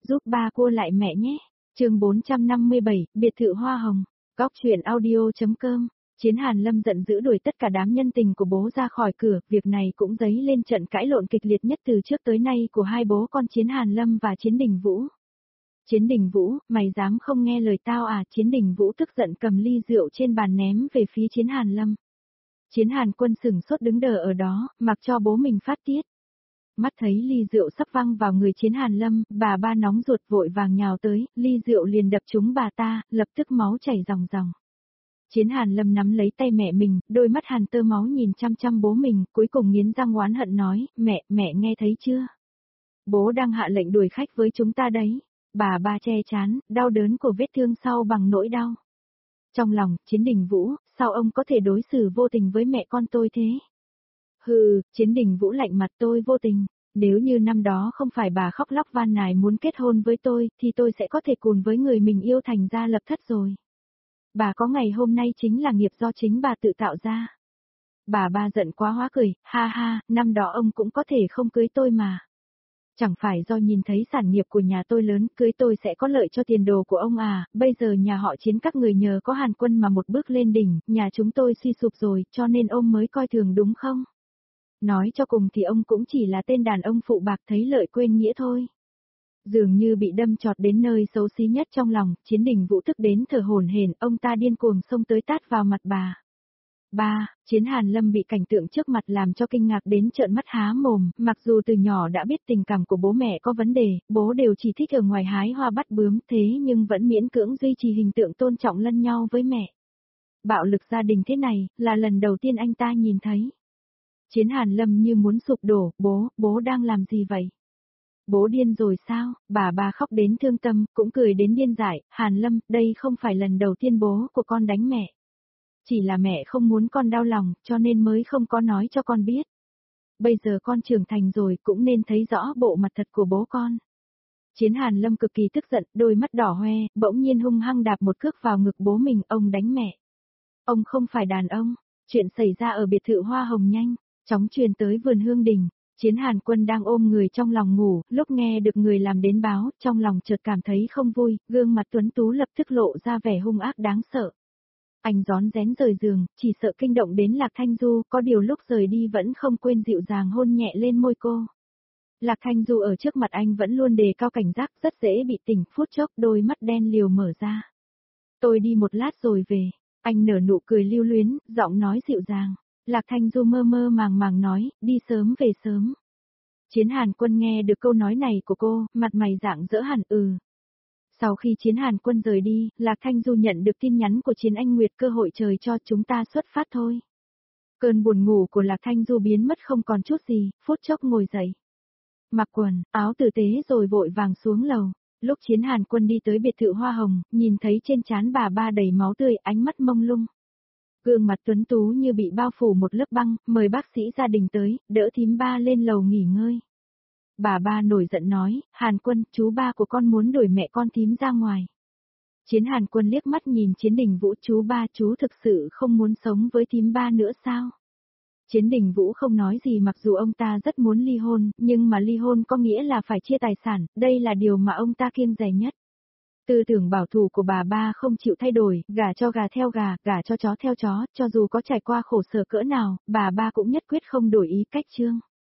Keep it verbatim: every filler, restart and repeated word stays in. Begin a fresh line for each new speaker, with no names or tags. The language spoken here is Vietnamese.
giúp ba cua lại mẹ nhé. Chương bốn trăm năm mươi bảy, biệt thự hoa hồng. Góc truyện audio.com. Chiến Hàn Lâm giận dữ đuổi tất cả đám nhân tình của bố ra khỏi cửa, việc này cũng dấy lên trận cãi lộn kịch liệt nhất từ trước tới nay của hai bố con Chiến Hàn Lâm và Chiến Đình Vũ. Chiến Đình Vũ, mày dám không nghe lời tao à? Chiến Đình Vũ tức giận cầm ly rượu trên bàn ném về phía Chiến Hàn Lâm. Chiến Hàn Quân sừng sốt đứng đờ ở đó, mặc cho bố mình phát tiết. Mắt thấy ly rượu sắp văng vào người Chiến Hàn Lâm, bà ba nóng ruột vội vàng nhào tới, ly rượu liền đập trúng bà ta, lập tức máu chảy ròng ròng. Chiến Hàn Lâm nắm lấy tay mẹ mình, đôi mắt hàn tơ máu nhìn chăm chăm bố mình, cuối cùng nghiến răng oán hận nói, mẹ, mẹ nghe thấy chưa? Bố đang hạ lệnh đuổi khách với chúng ta đấy. Bà ba che chán, đau đớn của vết thương sau bằng nỗi đau. Trong lòng, Chiến Đình Vũ, sao ông có thể đối xử vô tình với mẹ con tôi thế? Hừ, Chiến Đình Vũ lạnh mặt, tôi vô tình. Nếu như năm đó không phải bà khóc lóc van nài muốn kết hôn với tôi, thì tôi sẽ có thể cùng với người mình yêu thành ra lập thất rồi. Bà có ngày hôm nay chính là nghiệp do chính bà tự tạo ra. Bà ba giận quá hóa cười, ha ha, năm đó ông cũng có thể không cưới tôi mà. Chẳng phải do nhìn thấy sản nghiệp của nhà tôi lớn, cưới tôi sẽ có lợi cho tiền đồ của ông à, bây giờ nhà họ Chiến các người nhờ có Hàn Quân mà một bước lên đỉnh, nhà chúng tôi suy sụp rồi, cho nên ông mới coi thường đúng không? Nói cho cùng thì ông cũng chỉ là tên đàn ông phụ bạc thấy lợi quên nghĩa thôi. Dường như bị đâm chọt đến nơi xấu xí nhất trong lòng, Chiến Đình Vũ tức đến thở hổn hển, ông ta điên cuồng xông tới tát vào mặt bà. Ba, Chiến Hàn Lâm bị cảnh tượng trước mặt làm cho kinh ngạc đến trợn mắt há mồm, mặc dù từ nhỏ đã biết tình cảm của bố mẹ có vấn đề, bố đều chỉ thích ở ngoài hái hoa bắt bướm, thế nhưng vẫn miễn cưỡng duy trì hình tượng tôn trọng lẫn nhau với mẹ. Bạo lực gia đình thế này, là lần đầu tiên anh ta nhìn thấy. Chiến Hàn Lâm như muốn sụp đổ, bố, bố đang làm gì vậy? Bố điên rồi sao? Bà ba khóc đến thương tâm, cũng cười đến điên dại, Hàn Lâm, đây không phải lần đầu tiên bố của con đánh mẹ. Chỉ là mẹ không muốn con đau lòng, cho nên mới không có nói cho con biết. Bây giờ con trưởng thành rồi cũng nên thấy rõ bộ mặt thật của bố con. Chiến Hàn Lâm cực kỳ tức giận, đôi mắt đỏ hoe, bỗng nhiên hung hăng đạp một cước vào ngực bố mình, ông đánh mẹ. Ông không phải đàn ông, chuyện xảy ra ở biệt thự hoa hồng nhanh, chóng truyền tới vườn hương đình. Chiến Hàn Quân đang ôm người trong lòng ngủ, lúc nghe được người làm đến báo, trong lòng chợt cảm thấy không vui, gương mặt tuấn tú lập tức lộ ra vẻ hung ác đáng sợ. Anh rón rén rời giường, chỉ sợ kinh động đến Lạc Thanh Du, có điều lúc rời đi vẫn không quên dịu dàng hôn nhẹ lên môi cô. Lạc Thanh Du ở trước mặt anh vẫn luôn đề cao cảnh giác, rất dễ bị tỉnh, phút chốc đôi mắt đen liều mở ra. Tôi đi một lát rồi về, anh nở nụ cười lưu luyến, giọng nói dịu dàng. Lạc Thanh Du mơ mơ màng màng nói, đi sớm về sớm. Chiến Hàn Quân nghe được câu nói này của cô, mặt mày rạng rỡ hẳn ừ. Sau khi Chiến Hàn Quân rời đi, Lạc Thanh Du nhận được tin nhắn của Chiến Anh Nguyệt, cơ hội trời cho chúng ta xuất phát thôi. Cơn buồn ngủ của Lạc Thanh Du biến mất không còn chút gì, phút chốc ngồi dậy. Mặc quần, áo tử tế rồi vội vàng xuống lầu. Lúc Chiến Hàn Quân đi tới biệt thự hoa hồng, nhìn thấy trên trán bà ba đầy máu tươi, ánh mắt mông lung. Gương mặt tuấn tú như bị bao phủ một lớp băng, mời bác sĩ gia đình tới, đỡ thím ba lên lầu nghỉ ngơi. Bà ba nổi giận nói, Hàn Quân, chú ba của con muốn đuổi mẹ con thím ra ngoài. Chiến Hàn Quân liếc mắt nhìn Chiến Đình Vũ, chú ba chú thực sự không muốn sống với thím ba nữa sao? Chiến Đình Vũ không nói gì, mặc dù ông ta rất muốn ly hôn, nhưng mà ly hôn có nghĩa là phải chia tài sản, đây là điều mà ông ta kiêng dè nhất. Tư tưởng bảo thủ của bà ba không chịu thay đổi, gả cho gà theo gà, gả cho chó theo chó, cho dù có trải qua khổ sở cỡ nào, bà ba cũng nhất quyết không đổi ý cách chương.